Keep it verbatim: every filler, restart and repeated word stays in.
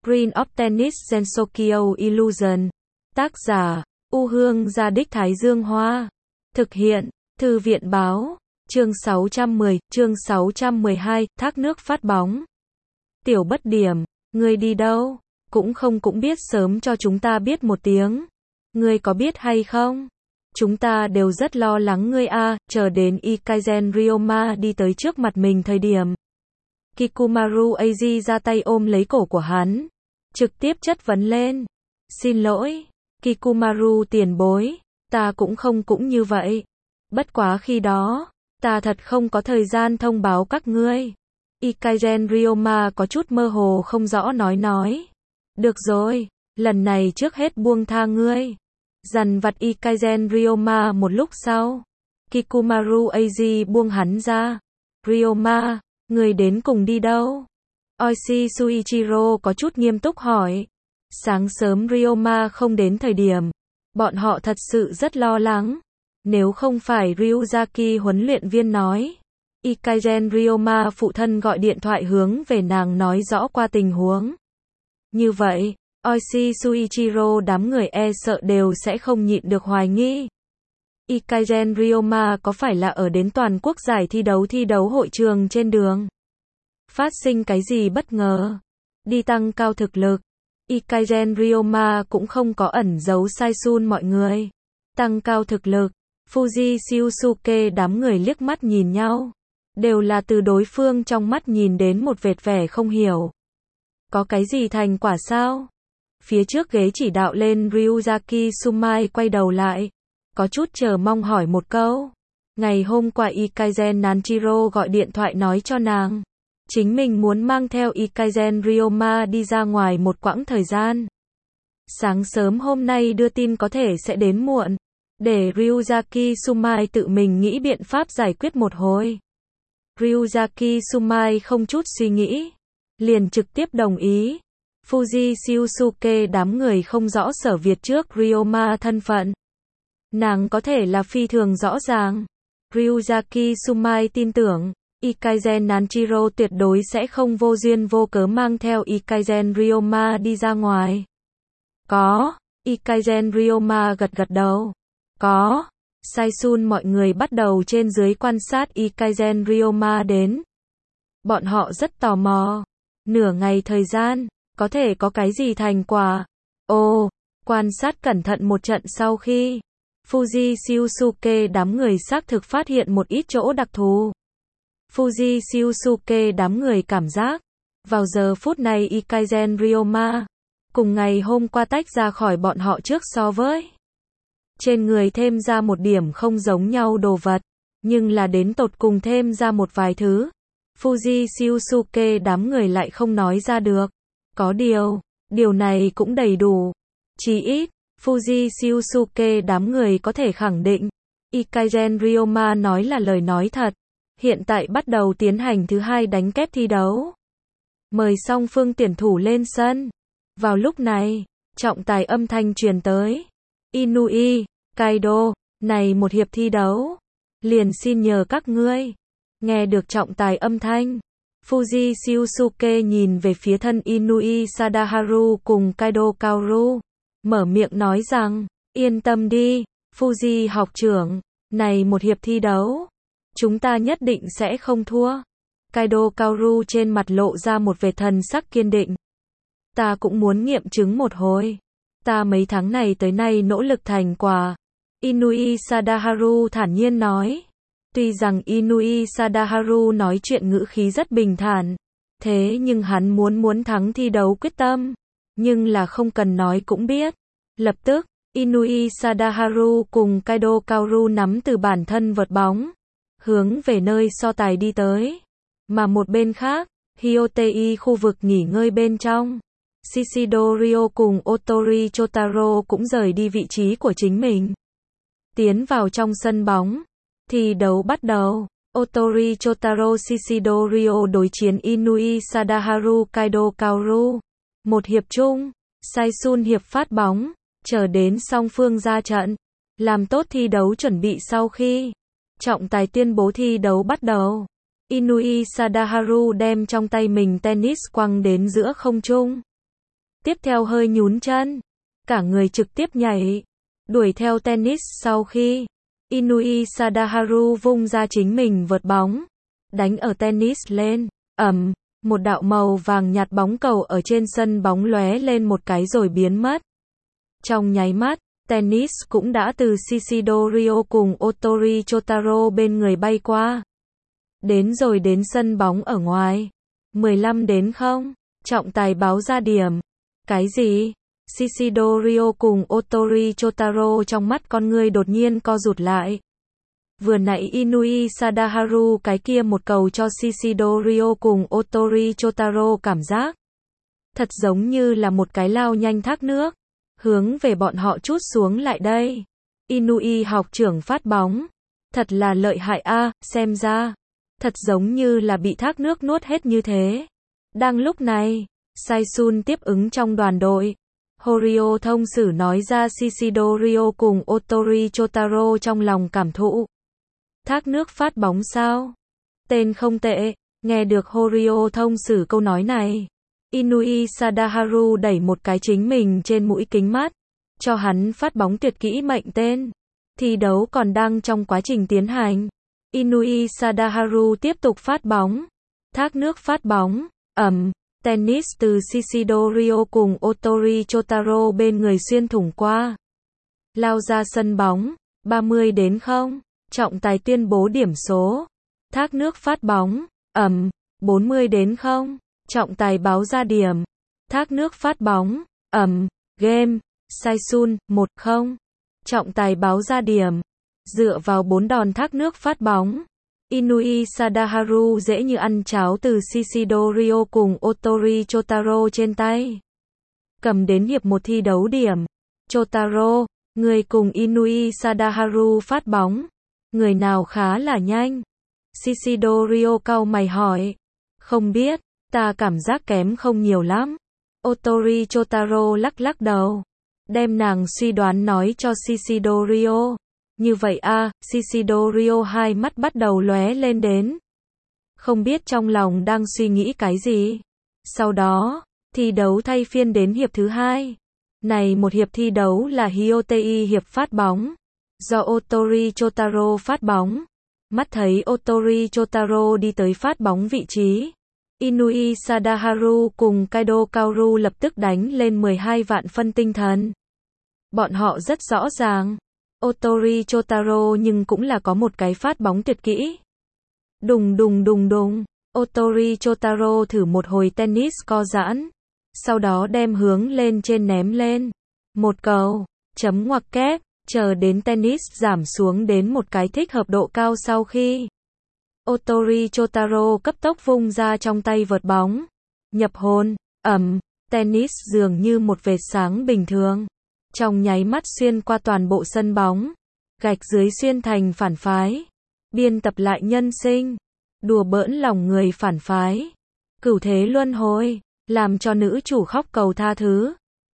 Green of Tennis Gensokyo Illusion. Tác giả, U Hương Gia Đích Thái Dương Hoa. Thực hiện, Thư viện Báo. Chương sáu trăm mười, chương sáu trăm mười hai, thác nước phát bóng. Tiểu Bất Điểm, ngươi đi đâu? Cũng không cũng biết sớm cho chúng ta biết một tiếng. Ngươi có biết hay không? Chúng ta đều rất lo lắng ngươi a, chờ đến Ikazen Ryoma đi tới trước mặt mình thời điểm. Kikumaru Eiji ra tay ôm lấy cổ của hắn, trực tiếp chất vấn lên. Xin lỗi, Kikumaru tiền bối, ta cũng không cũng như vậy. Bất quá khi đó, ta thật không có thời gian thông báo các ngươi. Ikazen Ryoma có chút mơ hồ không rõ nói nói. Được rồi, lần này trước hết buông tha ngươi. Dằn vặt Ikazen Ryoma một lúc sau, Kikumaru Eiji buông hắn ra. Ryoma, ngươi đến cùng đi đâu? Oishi Suichiro có chút nghiêm túc hỏi. Sáng sớm Ryoma không đến thời điểm, bọn họ thật sự rất lo lắng. Nếu không phải Ryuzaki huấn luyện viên nói, Ikazen Ryoma phụ thân gọi điện thoại hướng về nàng nói rõ qua tình huống. Như vậy, Oishi Suichiro đám người e sợ đều sẽ không nhịn được hoài nghi. Ikazen Ryoma có phải là ở đến toàn quốc giải thi đấu thi đấu hội trường trên đường? Phát sinh cái gì bất ngờ? Đi tăng cao thực lực. Ikazen Ryoma cũng không có ẩn giấu sai sun mọi người. Tăng cao thực lực. Fuji Shiusuke đám người liếc mắt nhìn nhau. Đều là từ đối phương trong mắt nhìn đến một vệt vẻ không hiểu. Có cái gì thành quả sao? Phía trước ghế chỉ đạo lên Ryuzaki Sumai quay đầu lại. Có chút chờ mong hỏi một câu. Ngày hôm qua Ikazen Nanjiro gọi điện thoại nói cho nàng. Chính mình muốn mang theo Ikazen Ryoma đi ra ngoài một quãng thời gian. Sáng sớm hôm nay đưa tin có thể sẽ đến muộn. Để Ryuzaki Sumai tự mình nghĩ biện pháp giải quyết một hồi. Ryuzaki Sumai không chút suy nghĩ. Liền trực tiếp đồng ý. Fuji Shiusuke đám người không rõ Sở Việt trước Ryoma thân phận. Nàng có thể là phi thường rõ ràng. Ryuzaki Sumai tin tưởng, Ikazen Nanjiro tuyệt đối sẽ không vô duyên vô cớ mang theo Ikazen Ryoma đi ra ngoài. Có, Ikazen Ryoma gật gật đầu. Có, Saisun mọi người bắt đầu trên dưới quan sát Ikazen Ryoma đến. Bọn họ rất tò mò. Nửa ngày thời gian, có thể có cái gì thành quả? Ồ, quan sát cẩn thận một trận sau khi Fuji Shiusuke đám người xác thực phát hiện một ít chỗ đặc thù. Fuji Shiusuke đám người cảm giác, vào giờ phút này Ikazen Ryoma, cùng ngày hôm qua tách ra khỏi bọn họ trước so với. Trên người thêm ra một điểm không giống nhau đồ vật, nhưng là đến tột cùng thêm ra một vài thứ. Fuji Shiusuke đám người lại không nói ra được. Có điều, điều này cũng đầy đủ. Chỉ ít, Fuji Shiusuke đám người có thể khẳng định, Ikazen Ryoma nói là lời nói thật. Hiện tại bắt đầu tiến hành thứ hai đánh kép thi đấu. Mời song phương tuyển thủ lên sân. Vào lúc này, trọng tài âm thanh truyền tới. Inui, Kaido, này một hiệp thi đấu. Liền xin nhờ các ngươi. Nghe được trọng tài âm thanh. Fuji Shiusuke nhìn về phía thân Inui Sadaharu cùng Kaido Kaoru. Mở miệng nói rằng, yên tâm đi, Fuji học trưởng, này một hiệp thi đấu, chúng ta nhất định sẽ không thua. Kaido Kaoru trên mặt lộ ra một vệt thần sắc kiên định. Ta cũng muốn nghiệm chứng một hồi. Ta mấy tháng này tới nay nỗ lực thành quả. Inui Sadaharu thản nhiên nói. Tuy rằng Inui Sadaharu nói chuyện ngữ khí rất bình thản, thế nhưng hắn muốn muốn thắng thi đấu quyết tâm. Nhưng là không cần nói cũng biết. Lập tức, Inui Sadaharu cùng Kaido Kaoru nắm từ bản thân vợt bóng, hướng về nơi so tài đi tới. Mà một bên khác, Hyotei khu vực nghỉ ngơi bên trong, Shishido Ryo cùng Otori Chotaro cũng rời đi vị trí của chính mình. Tiến vào trong sân bóng, thi đấu bắt đầu. Otori Chotaro Shishido Ryo đối chiến Inui Sadaharu Kaido Kaoru. Một hiệp chung, Saisun hiệp phát bóng, chờ đến song phương ra trận, làm tốt thi đấu chuẩn bị sau khi trọng tài tuyên bố thi đấu bắt đầu. Inui Sadaharu đem trong tay mình tennis quăng đến giữa không trung. tiếp theo hơi nhún chân, cả người trực tiếp nhảy, đuổi theo tennis sau khi Inui Sadaharu vung ra chính mình vợt bóng, đánh ở tennis lên, ầm, một đạo màu vàng nhạt bóng cầu ở trên sân bóng lóe lên một cái rồi biến mất. Trong nháy mắt, tennis cũng đã từ Shishido Ryo cùng Otori Chotaro bên người bay qua. Đến rồi đến sân bóng ở ngoài. mười lăm đến không, trọng tài báo ra điểm. Cái gì? Shishido Ryo cùng Otori Chotaro trong mắt con người đột nhiên co rụt lại. Vừa nãy Inui Sadaharu cái kia một cầu cho Shishido Ryo cùng Otori Chotaro cảm giác thật giống như là một cái lao nhanh thác nước, hướng về bọn họ trút xuống lại đây. Inui học trưởng phát bóng, thật là lợi hại a, xem ra, thật giống như là bị thác nước nuốt hết như thế. Đang lúc này, Saisun tiếp ứng trong đoàn đội. Horio thông sử nói ra Shishido Ryo cùng Otori Chotaro trong lòng cảm thụ. Thác nước phát bóng sao? Tên không tệ, nghe được Horio thông sử câu nói này. Inui Sadaharu đẩy một cái chính mình trên mũi kính mắt, cho hắn phát bóng tuyệt kỹ mệnh tên. Thi đấu còn đang trong quá trình tiến hành. Inui Sadaharu tiếp tục phát bóng. Thác nước phát bóng, ầm, tennis từ Shishido Ryo cùng Otori Chotaro bên người xuyên thủng qua. Lao ra sân bóng, ba mươi đến không, trọng tài tuyên bố điểm số. Thác nước phát bóng, ầm, bốn mươi đến không, trọng tài báo ra điểm. Thác nước phát bóng, ầm, game, Saisun, một không. Trọng tài báo ra điểm. Dựa vào bốn đòn thác nước phát bóng, Inui Sadaharu dễ như ăn cháo từ Shishido Ryo cùng Otori Chotaro trên tay. Cầm đến hiệp một thi đấu điểm. Chotaro, người cùng Inui Sadaharu phát bóng, người nào khá là nhanh? Shishido Ryo cau mày hỏi. Không biết, ta cảm giác kém không nhiều lắm. Otori Chotaro lắc lắc đầu, đem nàng suy đoán nói cho Shishido Ryo. Như vậy a, à, Shishido Ryo hai mắt bắt đầu lóe lên đến. Không biết trong lòng đang suy nghĩ cái gì. Sau đó, thi đấu thay phiên đến hiệp thứ hai. Này một hiệp thi đấu là Hyotei hiệp phát bóng, do Otori Chotaro phát bóng. Mắt thấy Otori Chotaro đi tới phát bóng vị trí, Inui Sadaharu cùng Kaido Kaoru lập tức đánh lên mười hai vạn phân tinh thần. Bọn họ rất rõ ràng, Otori Chotaro nhưng cũng là có một cái phát bóng tuyệt kỹ. Đùng đùng đùng đùng, Otori Chotaro thử một hồi tennis co giãn, sau đó đem hướng lên trên ném lên. Một cầu, chấm ngoặc kép, chờ đến tennis giảm xuống đến một cái thích hợp độ cao sau khi Otori Chotaro cấp tốc vung ra trong tay vợt bóng. Nhập hồn, ầm, tennis dường như một vệt sáng bình thường. Trong nháy mắt xuyên qua toàn bộ sân bóng. Gạch dưới xuyên thành phản phái. Biên tập lại nhân sinh. Đùa bỡn lòng người phản phái. Cửu thế luân hồi, làm cho nữ chủ khóc cầu tha thứ.